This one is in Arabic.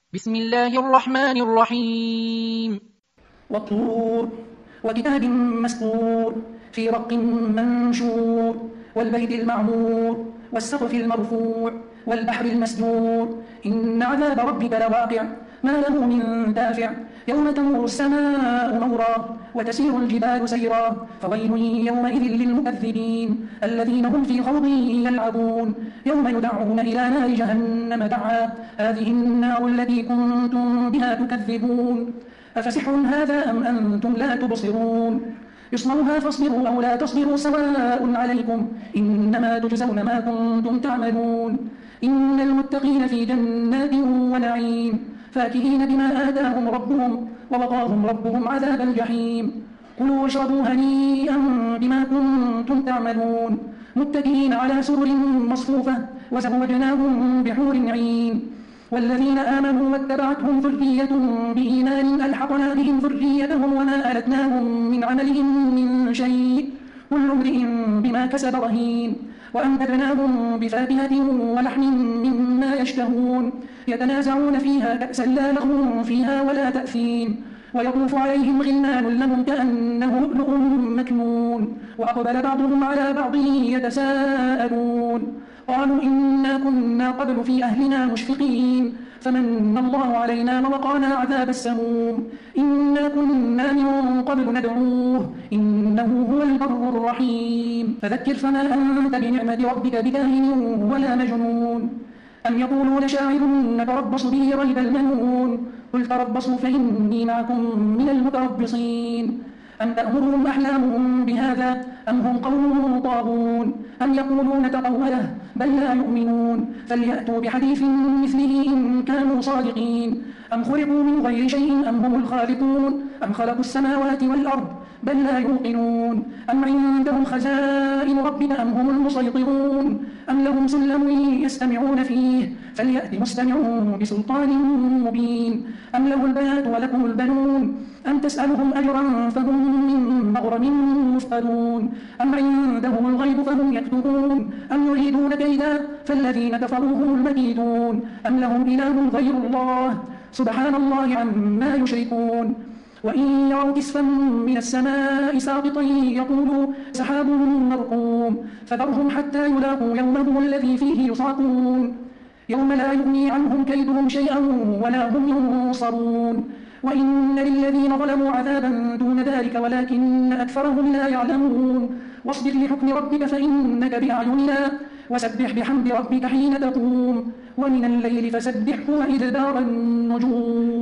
بسم الله الرحمن الرحيم. والطور وكتاب مسطور في رق منشور والبيت المعمور والسقف المرفوع والبحر المسجور إن عذاب ربك لواقع ما له من دافع يوم تمور السماء مورا وتسير الجبال سيرا فويل يومئذ للمكذبين الذين هم في خوض يلعبون يوم يدعون إلى نار جهنم دعا هذه النار التي كنتم بها تكذبون أفسحر هذا أم أنتم لا تبصرون يصلوها فاصبروا أو لا تصبروا سواء عليكم إنما تجزون ما كنتم تعملون إن المتقين في جنات ونعيم فاكهين بما آتاهم ربهم ووقاهم ربهم عذاب الجحيم كلوا واشربوا هنيئا بما كنتم تعملون متكئين على سرر مصفوفة وزوجناهم بحور عين والذين آمنوا واتبعتهم ذريتهم بإيمان ألحقنا بهم ذريتهم وما ألتناهم من عملهم من شيء كل امرئ بما كسب رهين وأمددناهم بفاكهة ولحم مما يشتهون يتنازعون فيها كأسا لا لغو فيها ولا تأثيم ويطوف عليهم غلمان لهم كأنه لؤلؤ مكنون وأقبل بعضهم على بعض يتساءلون قالوا إنا كنا قبل في أهلنا مشفقين فمن الله علينا ووقانا عذاب السموم إنا كنا من قبل ندعوه إنه هو البر الرحيم فذكر فما أنت بنعمة ربك بكاهن ولا مجنون أم يقولون شاعر نتربص به ريب المنون قل تربصوا فإني معكم من المتربصين أم تأمرهم أحلامهم بهذا أم هم قوم طاغون أم يقولون تقوله بل لا يؤمنون فليأتوا بحديث مثله إن كانوا صادقين أم خلقوا من غير شيء أم هم الخالقون أم خلقوا السماوات والأرض بل لا يوقنون أم عندهم خزائن ربك أم هم المسيطرون أم لهم سلم يستمعون فيه فليأت مستمعون بسلطان مبين أم له البنات ولكم البنون أم تسألهم أجرا فهم من مغرم مثقلون أم عندهم الغيب فهم يكتبون أم يريدون كيدا فالذين كفروا هم المكيدون أم لهم إله غير الله سبحان الله عما يشركون وإن يروا كسفا من السماء ساقطا يقولوا سحاب مرقوم فذرهم حتى يلاقوا يومهم الذي فيه يصعقون يوم لا يغني عنهم كيدهم شيئا ولا هم ينصرون وإن للذين ظلموا عذابا دون ذلك ولكن أكثرهم لا يعلمون واصبر لحكم ربك فإنك بأعيننا وسبح بحمد ربك حين تقوم ومن الليل فسبحه وإدبار النجوم